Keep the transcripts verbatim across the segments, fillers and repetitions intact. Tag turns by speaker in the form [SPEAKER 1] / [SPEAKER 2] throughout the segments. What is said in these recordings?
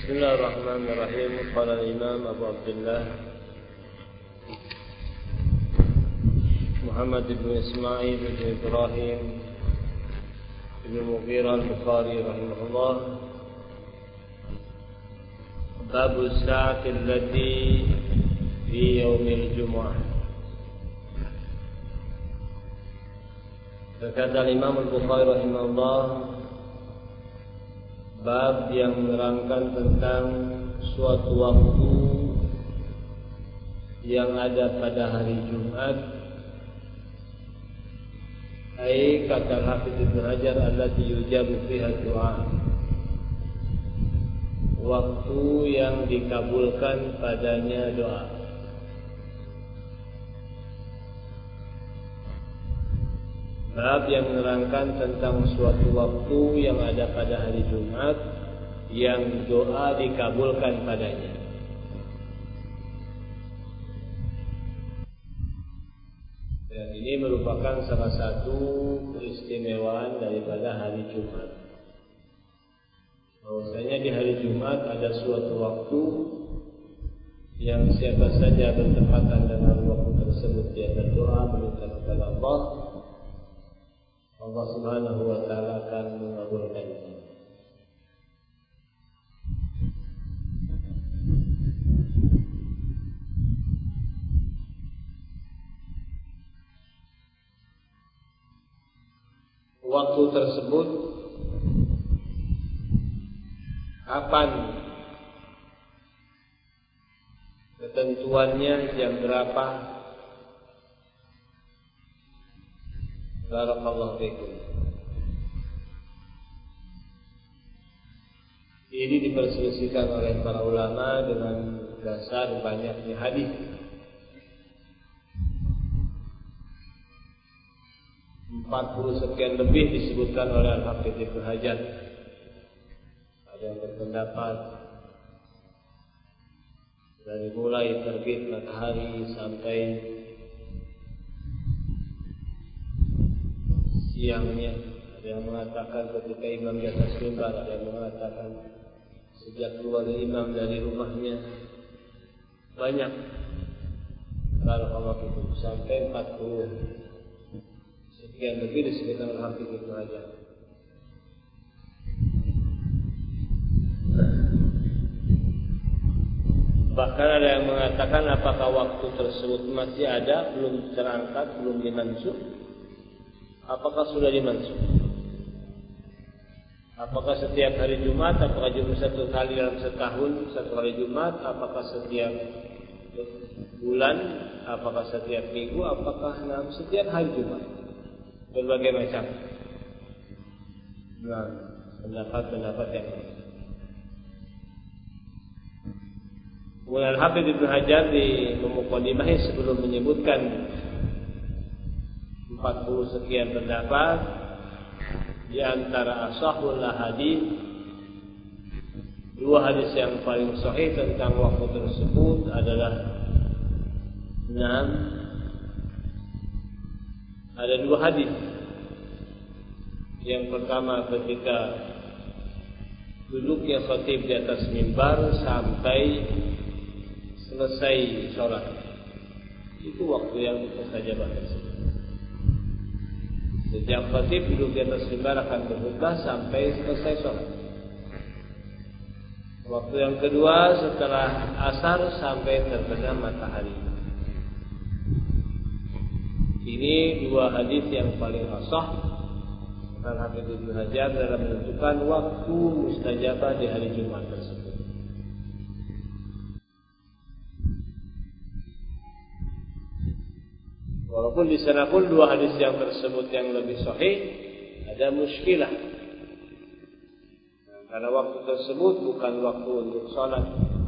[SPEAKER 1] Bismillahirrahmanirrahim. Qala al-Imam Abu Abdullah Muhammad ibn Ismail ibn Ibrahim ibn Mughirah al-Bukhari rahimahullah, Bab as-sa'ati allati fi yawm al-jum'ah. Berkata Imam Al-Bukhari rahimahullah, bab yang menerangkan tentang suatu waktu yang ada pada hari Jumat. Ai kata Hafiz Ibnu Hajar, allati yujabu fiha du'a, waktu yang dikabulkan padanya doa. Bab yang menerangkan tentang suatu waktu yang ada pada hari Jumat yang doa dikabulkan padanya. Dan ini merupakan salah satu keistimewaan daripada hari Jumat. Bahwasanya di hari Jumat ada suatu waktu yang siapa saja bertepatan dengan waktu tersebut dia berdoa meminta kepada Allah, Allah Subhanahu wa taala akan mengabulkannya. Waktu tersebut kapan? Ketentuannya jam berapa? Barakallahu fikum. Ini diperselisihkan oleh para ulama dengan dasar banyaknya hadis. empat puluh sekian lebih disebutkan oleh Al-Hafidz Ibnu Hajar. Ada yang berpendapat dari mulai terbit matahari sampai siangnya. Ada yang mengatakan ketika imam di atas mimbar, ada yang mengatakan sejak keluar imam dari rumahnya. Banyak. Barakallahu fikum, sampai empat puluh sekian lebih disebutkan oleh Hafidz Ibnu Hajar. Bahkan ada yang mengatakan apakah waktu tersebut masih ada, belum terangkat, belum dimansukh. Apakah sudah dimansukh? Apakah setiap hari Jumat? Apakah cuma satu kali dalam setahun satu hari Jumat? Apakah setiap bulan? Apakah setiap minggu? Apakah dalam setiap hari Jumat? Berbagai macam. Nah, pendapat-pendapat yang lain. Kemudian Hafidz Ibnu Hajar di Muqaddimah sebelum menyebutkan empat puluh sekian pendapat, di antara ashahul hadis, dua hadis yang paling sahih tentang waktu tersebut adalah enam. Ada dua hadis. Yang pertama ketika duduknya khatib di atas mimbar sampai selesai sholat. Itu waktu yang mustajabah tersebut. Sejak khatib duduk di atas mimbar akan berkhutbah sampai selesai sholat. Waktu yang kedua setelah asar sampai terbenam matahari. Ini dua hadis yang paling sahih Al-Hafidz Ibnu Hajar dalam menentukan waktu mustajabah di hari Jumat tersebut. Walaupun di sana pun dua hadis yang tersebut yang lebih sahih ada muskilah. Karena waktu tersebut bukan waktu untuk sholat.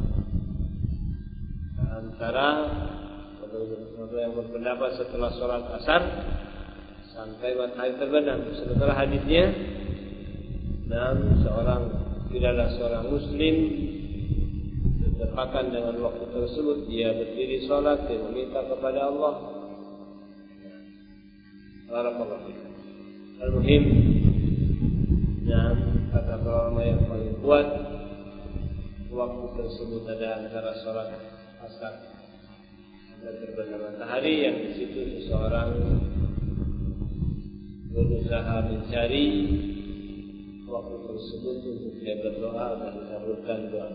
[SPEAKER 1] Antara yang berpendapat setelah sholat asar sampai matahari terbenam. Sementara hadisnya, dan seorang tidaklah seorang muslim bertepatan dengan waktu tersebut dia berdiri sholat, dia meminta kepada Allah. Barakallahu fikum. Al-muhim, dan kata ulama yang paling kuat waktu tersebut ada antara sholat asar dan terbenam matahari, yang di situ seseorang berusaha mencari waktu tersebut untuk dia berdoa dan mengabulkan doa.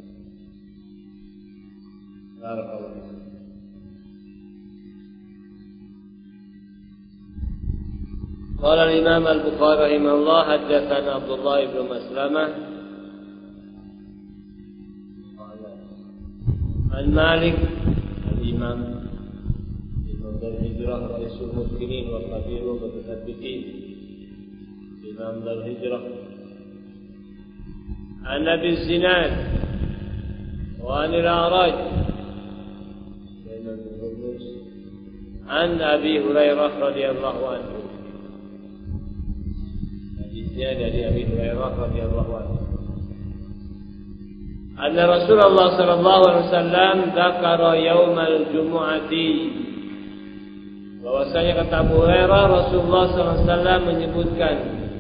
[SPEAKER 1] Barakallahu. قال الإمام البخاري رحمه الله حدثنا عبد الله بن مسلمة عن مالك الإمام إمام دار الهجرة رئيس المسلمين والخبير والمثبتين إمام دار الهجرة عن أبي الزناد وعن الأعرج عن أبي هريرة رضي الله عنه dari Abi Hurairah radhiyallahu anhu. Anna Rasulullah sallallahu alaihi wasallam dzakara yaumal jumu'ati. Bahwasanya kata Abu Hurairah, Rasulullah sallallahu alaihi wasallam menyebutkan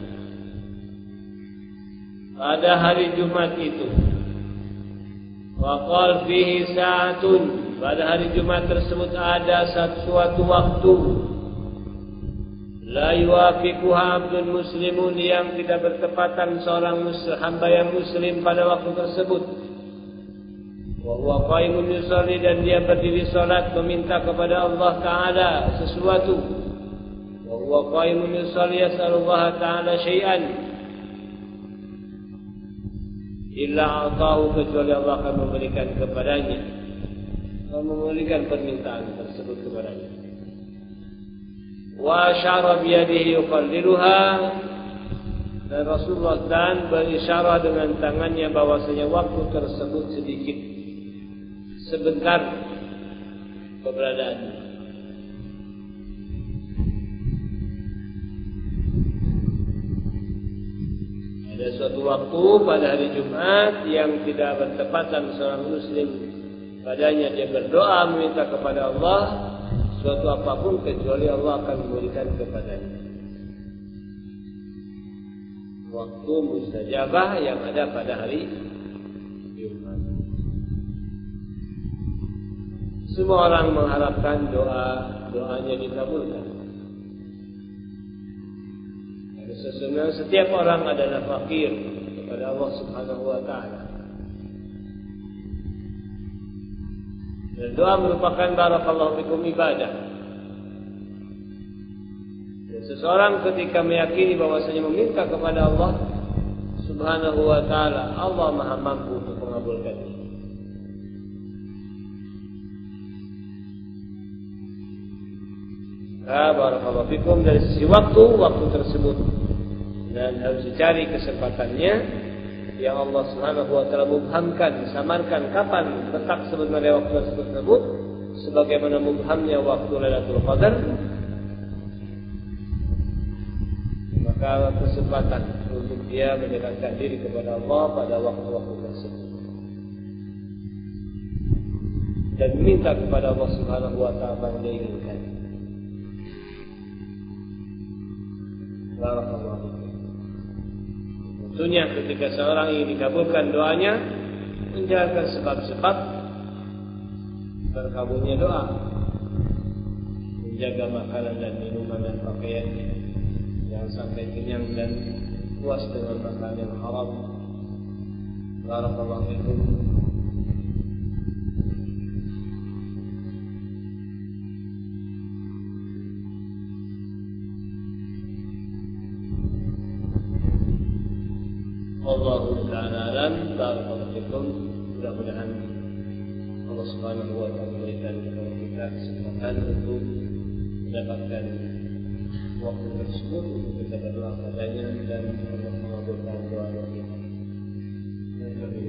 [SPEAKER 1] pada hari Jumat itu. Wa qala fihi sa'atun. Pada hari Jumat tersebut ada suatu waktu la yuwafiquha abdun muslimun, yang tidak bertepatan seorang muslim, hamba yang muslim pada waktu tersebut. Wa huwa qaimun yusalli, dan dia berdiri salat meminta kepada Allah Taala sesuatu. Wa huwa qaimun yusalli yas'alullah Taala syai'an illa atahu, kecuali Allah akan memberikan kepadanya, akan memberikan permintaan tersebut kepadanya. Wa asyara biyadihi yuqalliluha, dan Rasulullah dan berisyarah dengan tangannya bahwasanya waktu tersebut sedikit, sebentar keberadaan. Ada suatu waktu pada hari Jumat yang tidak bertepatan seorang muslim padanya dia berdoa meminta kepada Allah suatu apapun, kecuali Allah akan memberikan kepadanya. Waktu mustajabah yang ada pada hari Jumat. Semua orang mengharapkan doa doanya dikabulkan. Sesungguhnya setiap orang adalah fakir kepada Allah Subhanahu wa taala. Dan doa merupakan barakallahu fikum ibadah. Dan seseorang ketika meyakini bahwasanya meminta kepada Allah Subhanahu wa taala, Allah Maha mampu untuk mengabulkannya. Nah, barakallahu fikum, dari sisi waktu, waktu tersebut dan harus dicari kesempatannya yang Allah Subhanahu wa taala mubhamkan, samarkan kapan letak sebenarnya waktu tersebut, sebagaimana mubhamnya waktu Lailatul Qadar. Maka kesempatan untuk dia mendekatkan diri kepada Allah pada waktu-waktu tersebut dan minta kepada Allah Subhanahu wa taala apa yang dia inginkan. Barakallahu fikum. Tentunya ketika seorang ingin dikabulkan doanya, menjalankan sebab-sebab terkabulnya doa, menjaga makanan dan minuman dan pakaiannya, jangan sampai kenyang dan puas dengan makanan yang haram. Barakallahu fikum. Wallahu ta'ala alam. Barakallahu fikum. Mudah-mudahan Allah Subhanahu wa taala memberikan kepada kita kesempatan untuk mendapatkan waktu tersebut untuk kita berdoa padanya dan Allah mengabulkan doa kita.